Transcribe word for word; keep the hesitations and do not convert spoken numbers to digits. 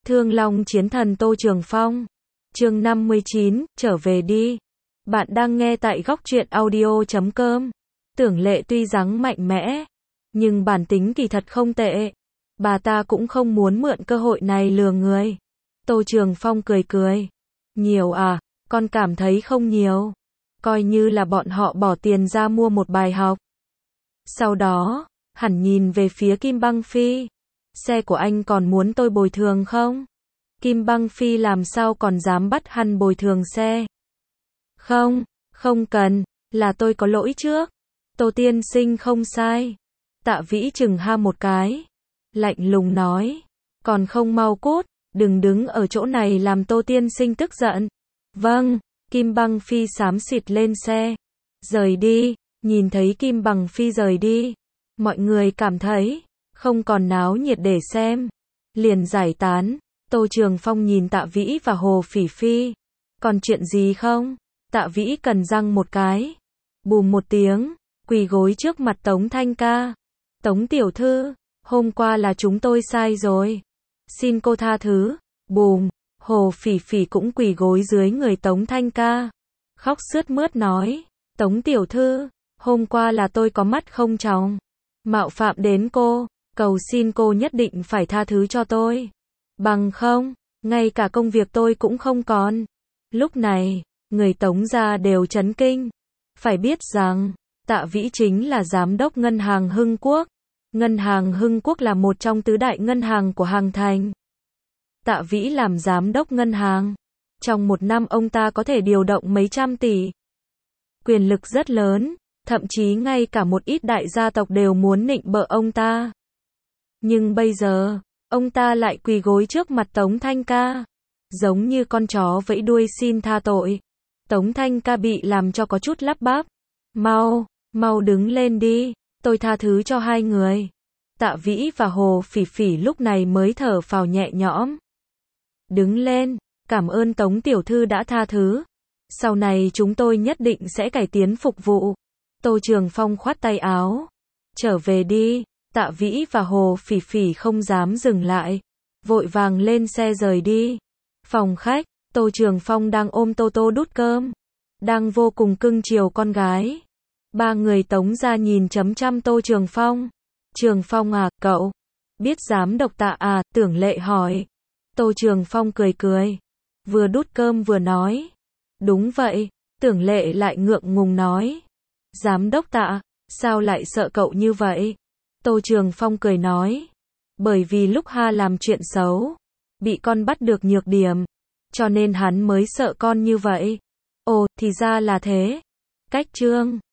Thương Long Chiến Thần Tô Trường Phong. Chương năm mươi chín, trở về đi. Bạn đang nghe tại góc truyện audio chấm com. Tưởng Lệ tuy dáng mạnh mẽ, nhưng bản tính kỳ thật không tệ. Bà ta cũng không muốn mượn cơ hội này lừa người. Tô Trường Phong cười cười. Nhiều à, con cảm thấy không nhiều. Coi như là bọn họ bỏ tiền ra mua một bài học. Sau đó, hẳn nhìn về phía Kim Băng Phi. Xe của anh còn muốn tôi bồi thường không? Kim Băng Phi làm sao còn dám bắt hắn bồi thường xe? Không, không cần, là tôi có lỗi trước. Tô tiên sinh không sai. Tạ Vĩ chừng ha một cái. Lạnh lùng nói. Còn không mau cút, đừng đứng ở chỗ này làm Tô tiên sinh tức giận. Vâng, Kim Băng Phi xám xịt lên xe. Rời đi, nhìn thấy Kim Băng Phi rời đi. Mọi người cảm thấy, không còn náo nhiệt để xem. Liền giải tán. Tô Trường Phong nhìn Tạ Vĩ và Hồ Phỉ Phi. Còn chuyện gì không? Tạ Vĩ cần răng một cái. Bùm một tiếng, quỳ gối trước mặt Tống Thanh Ca. Tống tiểu thư, hôm qua là chúng tôi sai rồi. Xin cô tha thứ. Bùm, Hồ Phỉ Phỉ cũng quỳ gối dưới người Tống Thanh Ca. Khóc sướt mướt nói. Tống tiểu thư, hôm qua là tôi có mắt không tròng. Mạo phạm đến cô, cầu xin cô nhất định phải tha thứ cho tôi. Bằng không, ngay cả công việc tôi cũng không còn. Lúc này, người Tống gia đều chấn kinh. Phải biết rằng, Tạ Vĩ chính là giám đốc ngân hàng Hưng Quốc. Ngân hàng Hưng Quốc là một trong tứ đại ngân hàng của Hàng Thành. Tạ Vĩ làm giám đốc ngân hàng. Trong một năm ông ta có thể điều động mấy trăm tỷ. Quyền lực rất lớn, thậm chí ngay cả một ít đại gia tộc đều muốn nịnh bợ ông ta. Nhưng bây giờ, ông ta lại quỳ gối trước mặt Tống Thanh Ca, giống như con chó vẫy đuôi xin tha tội. Tống Thanh Ca bị làm cho có chút lắp bắp. Mau, mau đứng lên đi, tôi tha thứ cho hai người. Tạ Vĩ và Hồ Phỉ Phỉ lúc này mới thở phào nhẹ nhõm. Đứng lên, cảm ơn Tống tiểu thư đã tha thứ. Sau này chúng tôi nhất định sẽ cải tiến phục vụ. Tô Trường Phong khoát tay áo. Trở về đi. Tạ Vĩ và Hồ Phỉ Phỉ không dám dừng lại. Vội vàng lên xe rời đi. Phòng khách, Tô Trường Phong đang ôm Tô Tô đút cơm. Đang vô cùng cưng chiều con gái. Ba người Tống ra nhìn chấm chăm Tô Trường Phong. Trường Phong à, cậu biết giám đốc Tạ à, Tưởng Lệ hỏi. Tô Trường Phong cười cười. Vừa đút cơm vừa nói. Đúng vậy, Tưởng Lệ lại ngượng ngùng nói. Giám đốc Tạ, sao lại sợ cậu như vậy? Tô Trường Phong cười nói. Bởi vì lúc ha làm chuyện xấu, bị con bắt được nhược điểm, cho nên hắn mới sợ con như vậy. Ồ, thì ra là thế. Cách chương